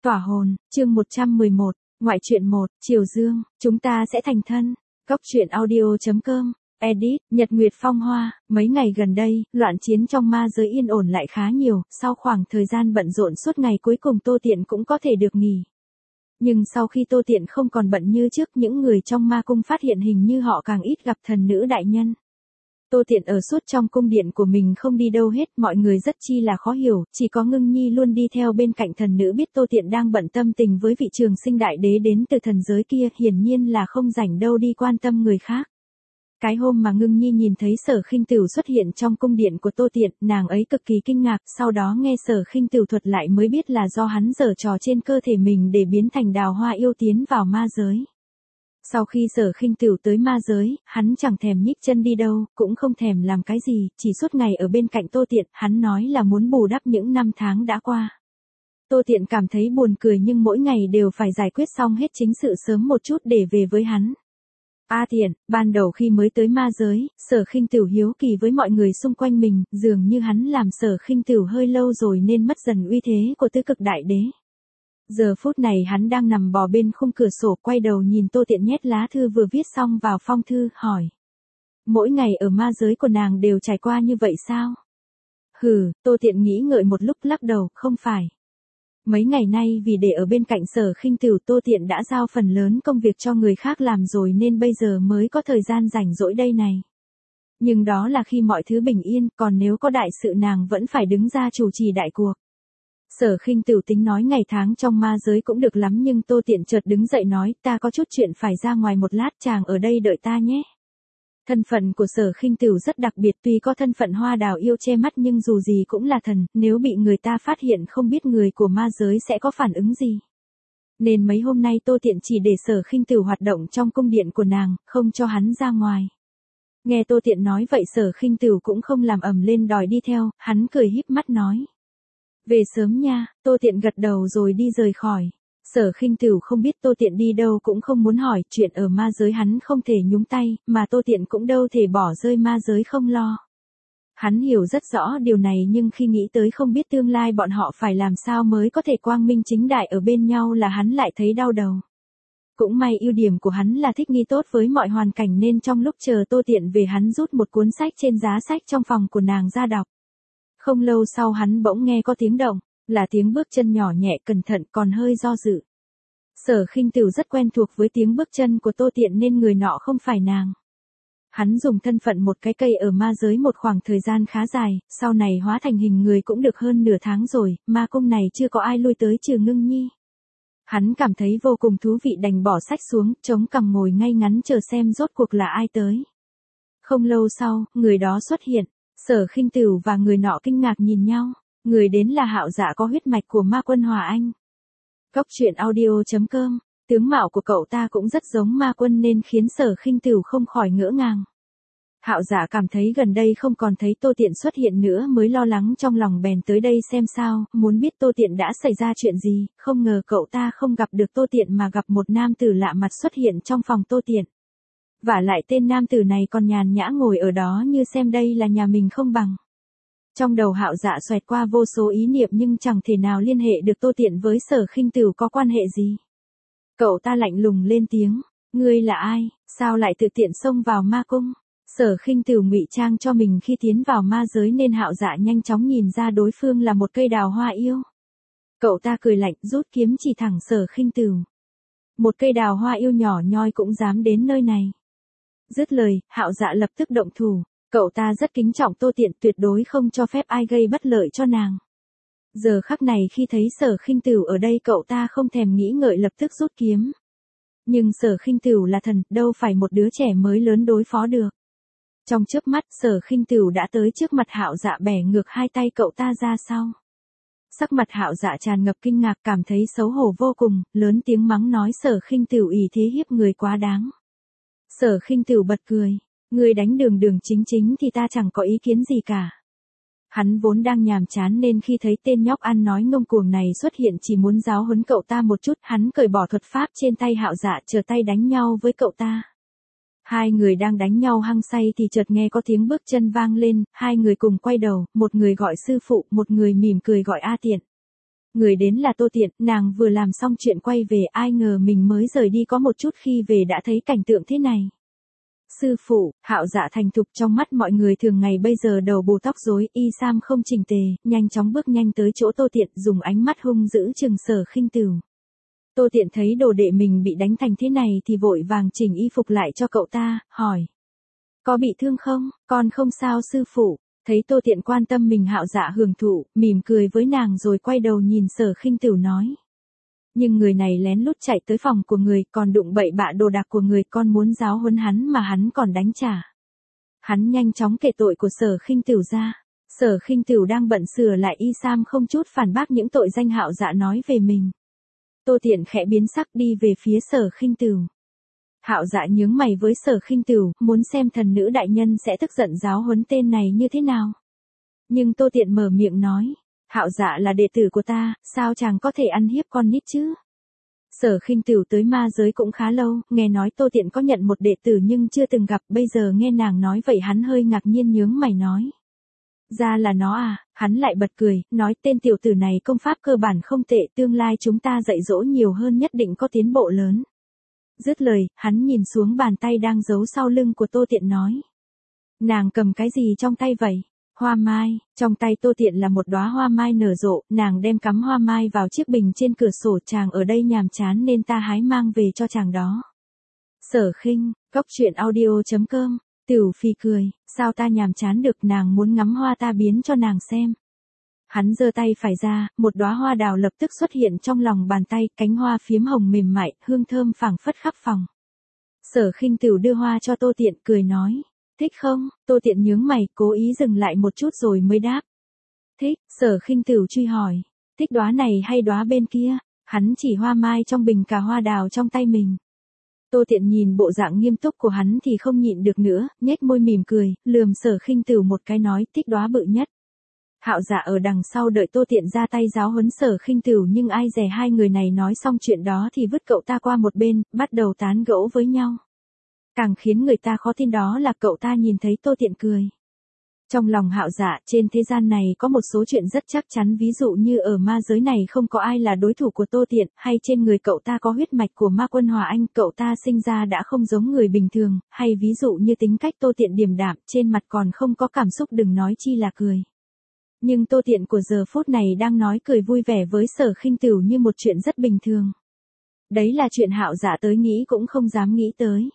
Tỏa hồn, chương 111, ngoại truyện 1, Triều Dương, chúng ta sẽ thành thân. Góc truyện audio.com, edit, Nhật Nguyệt Phong Hoa. Mấy ngày gần đây, loạn chiến trong ma giới yên ổn lại khá nhiều, sau khoảng thời gian bận rộn suốt ngày cuối cùng Tô Tiện cũng có thể được nghỉ. Nhưng sau khi Tô Tiện không còn bận như trước, những người trong ma cung phát hiện hình như họ càng ít gặp thần nữ đại nhân. Tô Tiện ở suốt trong cung điện của mình không đi đâu hết, mọi người rất chi là khó hiểu, chỉ có Ngưng Nhi luôn đi theo bên cạnh thần nữ biết Tô Tiện đang bận tâm tình với vị Trường Sinh đại đế đến từ thần giới kia, hiển nhiên là không rảnh đâu đi quan tâm người khác. Cái hôm mà Ngưng Nhi nhìn thấy Sở Khinh Tửu xuất hiện trong cung điện của Tô Tiện, nàng ấy cực kỳ kinh ngạc, sau đó nghe Sở Khinh Tửu thuật lại mới biết là do hắn giở trò trên cơ thể mình để biến thành đào hoa yêu tiến vào ma giới. Sau khi Sở Khinh Tửu tới ma giới, hắn chẳng thèm nhích chân đi đâu, cũng không thèm làm cái gì, chỉ suốt ngày ở bên cạnh Tô Tiện, hắn nói là muốn bù đắp những năm tháng đã qua. Tô Tiện cảm thấy buồn cười nhưng mỗi ngày đều phải giải quyết xong hết chính sự sớm một chút để về với hắn. A Tiện, ban đầu khi mới tới ma giới, Sở Khinh Tửu hiếu kỳ với mọi người xung quanh mình, dường như hắn làm Sở Khinh Tửu hơi lâu rồi nên mất dần uy thế của tứ cực đại đế. Giờ phút này hắn đang nằm bò bên khung cửa sổ, quay đầu nhìn Tô Tiện nhét lá thư vừa viết xong vào phong thư, hỏi. Mỗi ngày ở ma giới của nàng đều trải qua như vậy sao? Hừ, Tô Tiện nghĩ ngợi một lúc lắc đầu, không phải. Mấy ngày nay vì để ở bên cạnh Sở Khinh Tửu, Tô Tiện đã giao phần lớn công việc cho người khác làm rồi nên bây giờ mới có thời gian rảnh rỗi đây này. Nhưng đó là khi mọi thứ bình yên, còn nếu có đại sự nàng vẫn phải đứng ra chủ trì đại cuộc. Sở Khinh Tửu tính nói ngày tháng trong ma giới cũng được lắm nhưng Tô Tiện chợt đứng dậy nói, ta có chút chuyện phải ra ngoài một lát, chàng ở đây đợi ta nhé. Thân phận của Sở Khinh Tửu rất đặc biệt, tuy có thân phận hoa đào yêu che mắt nhưng dù gì cũng là thần, nếu bị người ta phát hiện không biết người của ma giới sẽ có phản ứng gì. Nên mấy hôm nay Tô Tiện chỉ để Sở Khinh Tửu hoạt động trong cung điện của nàng, không cho hắn ra ngoài. Nghe Tô Tiện nói vậy Sở Khinh Tửu cũng không làm ầm lên đòi đi theo, hắn cười híp mắt nói. Về sớm nha, Tô Tiện gật đầu rồi đi rời khỏi. Sở Khinh Tửu không biết Tô Tiện đi đâu cũng không muốn hỏi, chuyện ở ma giới hắn không thể nhúng tay, mà Tô Tiện cũng đâu thể bỏ rơi ma giới không lo. Hắn hiểu rất rõ điều này nhưng khi nghĩ tới không biết tương lai bọn họ phải làm sao mới có thể quang minh chính đại ở bên nhau là hắn lại thấy đau đầu. Cũng may ưu điểm của hắn là thích nghi tốt với mọi hoàn cảnh nên trong lúc chờ Tô Tiện về hắn rút một cuốn sách trên giá sách trong phòng của nàng ra đọc. Không lâu sau hắn bỗng nghe có tiếng động, là tiếng bước chân nhỏ nhẹ cẩn thận còn hơi do dự. Sở Khinh Tửu rất quen thuộc với tiếng bước chân của Tô Tiện nên người nọ không phải nàng. Hắn dùng thân phận một cái cây ở ma giới một khoảng thời gian khá dài, sau này hóa thành hình người cũng được hơn nửa tháng rồi, ma cung này chưa có ai lui tới trừ Ngưng Nhi. Hắn cảm thấy vô cùng thú vị đành bỏ sách xuống, chống cằm ngồi ngay ngắn chờ xem rốt cuộc là ai tới. Không lâu sau, người đó xuất hiện. Sở Khinh Tửu và người nọ kinh ngạc nhìn nhau, người đến là Hạo Dạ có huyết mạch của ma quân Hòa Anh. Góc truyện audio.com, tướng mạo của cậu ta cũng rất giống ma quân nên khiến Sở Khinh Tửu không khỏi ngỡ ngàng. Hạo Dạ cảm thấy gần đây không còn thấy Tô Tiện xuất hiện nữa mới lo lắng trong lòng bèn tới đây xem sao, muốn biết Tô Tiện đã xảy ra chuyện gì, không ngờ cậu ta không gặp được Tô Tiện mà gặp một nam tử lạ mặt xuất hiện trong phòng Tô Tiện. Vả lại tên nam tử này còn nhàn nhã ngồi ở đó như xem đây là nhà mình không bằng. Trong đầu Hạo Dạ xoẹt qua vô số ý niệm nhưng chẳng thể nào liên hệ được Tô Tiện với Sở Khinh Tửu có quan hệ gì. Cậu ta lạnh lùng lên tiếng, ngươi là ai, sao lại tự tiện xông vào ma cung? Sở Khinh Tửu ngụy trang cho mình khi tiến vào ma giới nên Hạo Dạ nhanh chóng nhìn ra đối phương là một cây đào hoa yêu. Cậu ta cười lạnh rút kiếm chỉ thẳng Sở Khinh Tửu. Một cây đào hoa yêu nhỏ nhoi cũng dám đến nơi này. Dứt lời, Hạo Dạ lập tức động thủ, cậu ta rất kính trọng Tô Tiện tuyệt đối không cho phép ai gây bất lợi cho nàng. Giờ khắc này khi thấy Sở Khinh Tửu ở đây cậu ta không thèm nghĩ ngợi lập tức rút kiếm. Nhưng Sở Khinh Tửu là thần, đâu phải một đứa trẻ mới lớn đối phó được. Trong chớp mắt Sở Khinh Tửu đã tới trước mặt Hạo Dạ bẻ ngược hai tay cậu ta ra sau. Sắc mặt Hạo Dạ tràn ngập kinh ngạc cảm thấy xấu hổ vô cùng, lớn tiếng mắng nói Sở Khinh Tửu ỷ thế hiếp người quá đáng. Sở Khinh Tửu bật cười, ngươi đánh đường đường chính chính thì ta chẳng có ý kiến gì cả. Hắn vốn đang nhàm chán nên khi thấy tên nhóc ăn nói ngông cuồng này xuất hiện chỉ muốn giáo huấn cậu ta một chút, hắn cởi bỏ thuật pháp trên tay Hạo Dạ chờ tay đánh nhau với cậu ta. Hai người đang đánh nhau hăng say thì chợt nghe có tiếng bước chân vang lên, hai người cùng quay đầu, một người gọi sư phụ, một người mỉm cười gọi A Tiện. Người đến là Tô Tiện, nàng vừa làm xong chuyện quay về, ai ngờ mình mới rời đi có một chút khi về đã thấy cảnh tượng thế này. Sư phụ, Hạo Dạ thành thục trong mắt mọi người thường ngày bây giờ đầu bù tóc rối, y sam không chỉnh tề, nhanh chóng bước nhanh tới chỗ Tô Tiện, dùng ánh mắt hung dữ trừng Sở Khinh Tửu. Tô Tiện thấy đồ đệ mình bị đánh thành thế này thì vội vàng chỉnh y phục lại cho cậu ta, hỏi. Có bị thương không? Con không sao sư phụ. Thấy Tô Tiện quan tâm mình, Hạo Dạ hưởng thụ, mỉm cười với nàng rồi quay đầu nhìn Sở Khinh Tửu nói. Nhưng người này lén lút chạy tới phòng của người, còn đụng bậy bạ đồ đạc của người, con muốn giáo huấn hắn mà hắn còn đánh trả. Hắn nhanh chóng kể tội của Sở Khinh Tửu ra. Sở Khinh Tửu đang bận sửa lại y sam không chút phản bác những tội danh Hạo Dạ nói về mình. Tô Tiện khẽ biến sắc đi về phía Sở Khinh Tửu. Hạo Dạ nhướng mày với Sở Khinh Tửu, muốn xem thần nữ đại nhân sẽ tức giận giáo huấn tên này như thế nào. Nhưng Tô Tiện mở miệng nói, Hạo Dạ là đệ tử của ta, sao chàng có thể ăn hiếp con nít chứ? Sở Khinh Tửu tới ma giới cũng khá lâu, nghe nói Tô Tiện có nhận một đệ tử nhưng chưa từng gặp, bây giờ nghe nàng nói vậy hắn hơi ngạc nhiên nhướng mày nói. Ra là nó à, hắn lại bật cười, nói tên tiểu tử này công pháp cơ bản không tệ, tương lai chúng ta dạy dỗ nhiều hơn nhất định có tiến bộ lớn. Dứt lời, hắn nhìn xuống bàn tay đang giấu sau lưng của Tô Tiện nói. Nàng cầm cái gì trong tay vậy? Hoa mai, trong tay Tô Tiện là một đóa hoa mai nở rộ, nàng đem cắm hoa mai vào chiếc bình trên cửa sổ, chàng ở đây nhàm chán nên ta hái mang về cho chàng đó. Sở Khinh, goctruyện.audio.com, Tửu Phi cười, sao ta nhàm chán được, nàng muốn ngắm hoa ta biến cho nàng xem. Hắn giơ tay phải ra, một đóa hoa đào lập tức xuất hiện trong lòng bàn tay, cánh hoa phiếm hồng mềm mại, hương thơm phảng phất khắp phòng. Sở Khinh Tửu đưa hoa cho Tô Tiện, cười nói. Thích không? Tô Tiện nhướng mày, cố ý dừng lại một chút rồi mới đáp. Thích. Sở Khinh Tửu truy hỏi. Thích đóa này hay đóa bên kia? Hắn chỉ hoa mai trong bình cả hoa đào trong tay mình. Tô Tiện nhìn bộ dạng nghiêm túc của hắn thì không nhịn được nữa, nhếch môi mỉm cười, lườm Sở Khinh Tửu một cái nói, thích đóa bự nhất. Hạo Dạ ở đằng sau đợi Tô Tiện ra tay giáo huấn Sở Khinh Tửu, nhưng ai dè hai người này nói xong chuyện đó thì vứt cậu ta qua một bên, bắt đầu tán gẫu với nhau. Càng khiến người ta khó tin đó là cậu ta nhìn thấy Tô Tiện cười. Trong lòng Hạo Dạ, trên thế gian này có một số chuyện rất chắc chắn, ví dụ như ở ma giới này không có ai là đối thủ của Tô Tiện, hay trên người cậu ta có huyết mạch của ma quân Hòa Anh, cậu ta sinh ra đã không giống người bình thường, hay ví dụ như tính cách Tô Tiện điềm đạm, trên mặt còn không có cảm xúc, đừng nói chi là cười. Nhưng Tô Tiện của giờ phút này đang nói cười vui vẻ với Sở Khinh Tửu như một chuyện rất bình thường. Đấy là chuyện Hạo Dạ tới nghĩ cũng không dám nghĩ tới.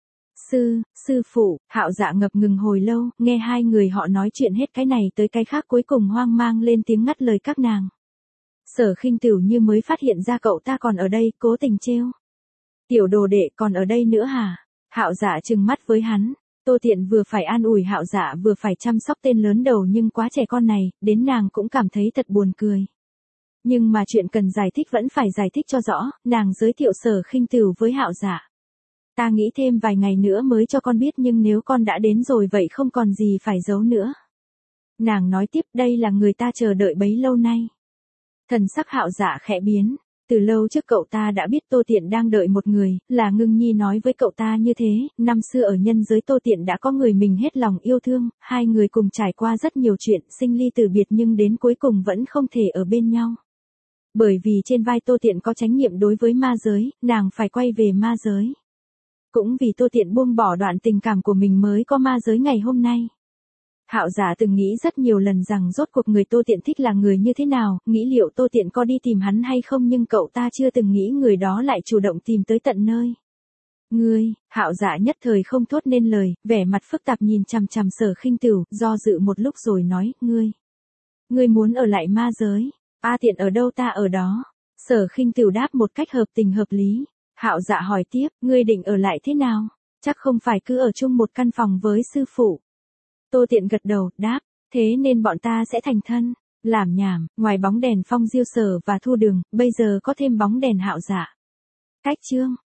Sư phụ, Hạo Dạ ngập ngừng hồi lâu, nghe hai người họ nói chuyện hết cái này tới cái khác, cuối cùng hoang mang lên tiếng ngắt lời các nàng. Sở Khinh Tửu như mới phát hiện ra cậu ta còn ở đây, cố tình trêu. Tiểu đồ đệ còn ở đây nữa hả? Hạo Dạ trừng mắt với hắn. Tô Tiện vừa phải an ủi Hạo Dạ vừa phải chăm sóc tên lớn đầu nhưng quá trẻ con này, đến nàng cũng cảm thấy thật buồn cười. Nhưng mà chuyện cần giải thích vẫn phải giải thích cho rõ, nàng giới thiệu Sở Khinh Tửu với Hạo Dạ. Ta nghĩ thêm vài ngày nữa mới cho con biết, nhưng nếu con đã đến rồi vậy không còn gì phải giấu nữa. Nàng nói tiếp, đây là người ta chờ đợi bấy lâu nay. Thần sắc Hạo Dạ khẽ biến. Từ lâu trước cậu ta đã biết Tô Tiện đang đợi một người, là Ngưng Nhi nói với cậu ta như thế, năm xưa ở nhân giới Tô Tiện đã có người mình hết lòng yêu thương, hai người cùng trải qua rất nhiều chuyện, sinh ly tử biệt nhưng đến cuối cùng vẫn không thể ở bên nhau. Bởi vì trên vai Tô Tiện có trách nhiệm đối với ma giới, nàng phải quay về ma giới. Cũng vì Tô Tiện buông bỏ đoạn tình cảm của mình mới có ma giới ngày hôm nay. Hạo Dạ từng nghĩ rất nhiều lần rằng rốt cuộc người Tô Tiện thích là người như thế nào, nghĩ liệu Tô Tiện có đi tìm hắn hay không, nhưng cậu ta chưa từng nghĩ người đó lại chủ động tìm tới tận nơi. Ngươi, Hạo Dạ nhất thời không thốt nên lời, vẻ mặt phức tạp nhìn chằm chằm Sở Khinh Tửu, do dự một lúc rồi nói, Ngươi muốn ở lại ma giới, A Tiện ở đâu ta ở đó. Sở Khinh Tửu đáp một cách hợp tình hợp lý. Hạo Dạ hỏi tiếp, ngươi định ở lại thế nào? Chắc không phải cứ ở chung một căn phòng với sư phụ. Tô Tiện gật đầu, đáp, thế nên bọn ta sẽ thành thân. Làm nhảm, ngoài bóng đèn Phong Diêu Sở và Thu Đường, bây giờ có thêm bóng đèn Hạo Dạ. Cách chương.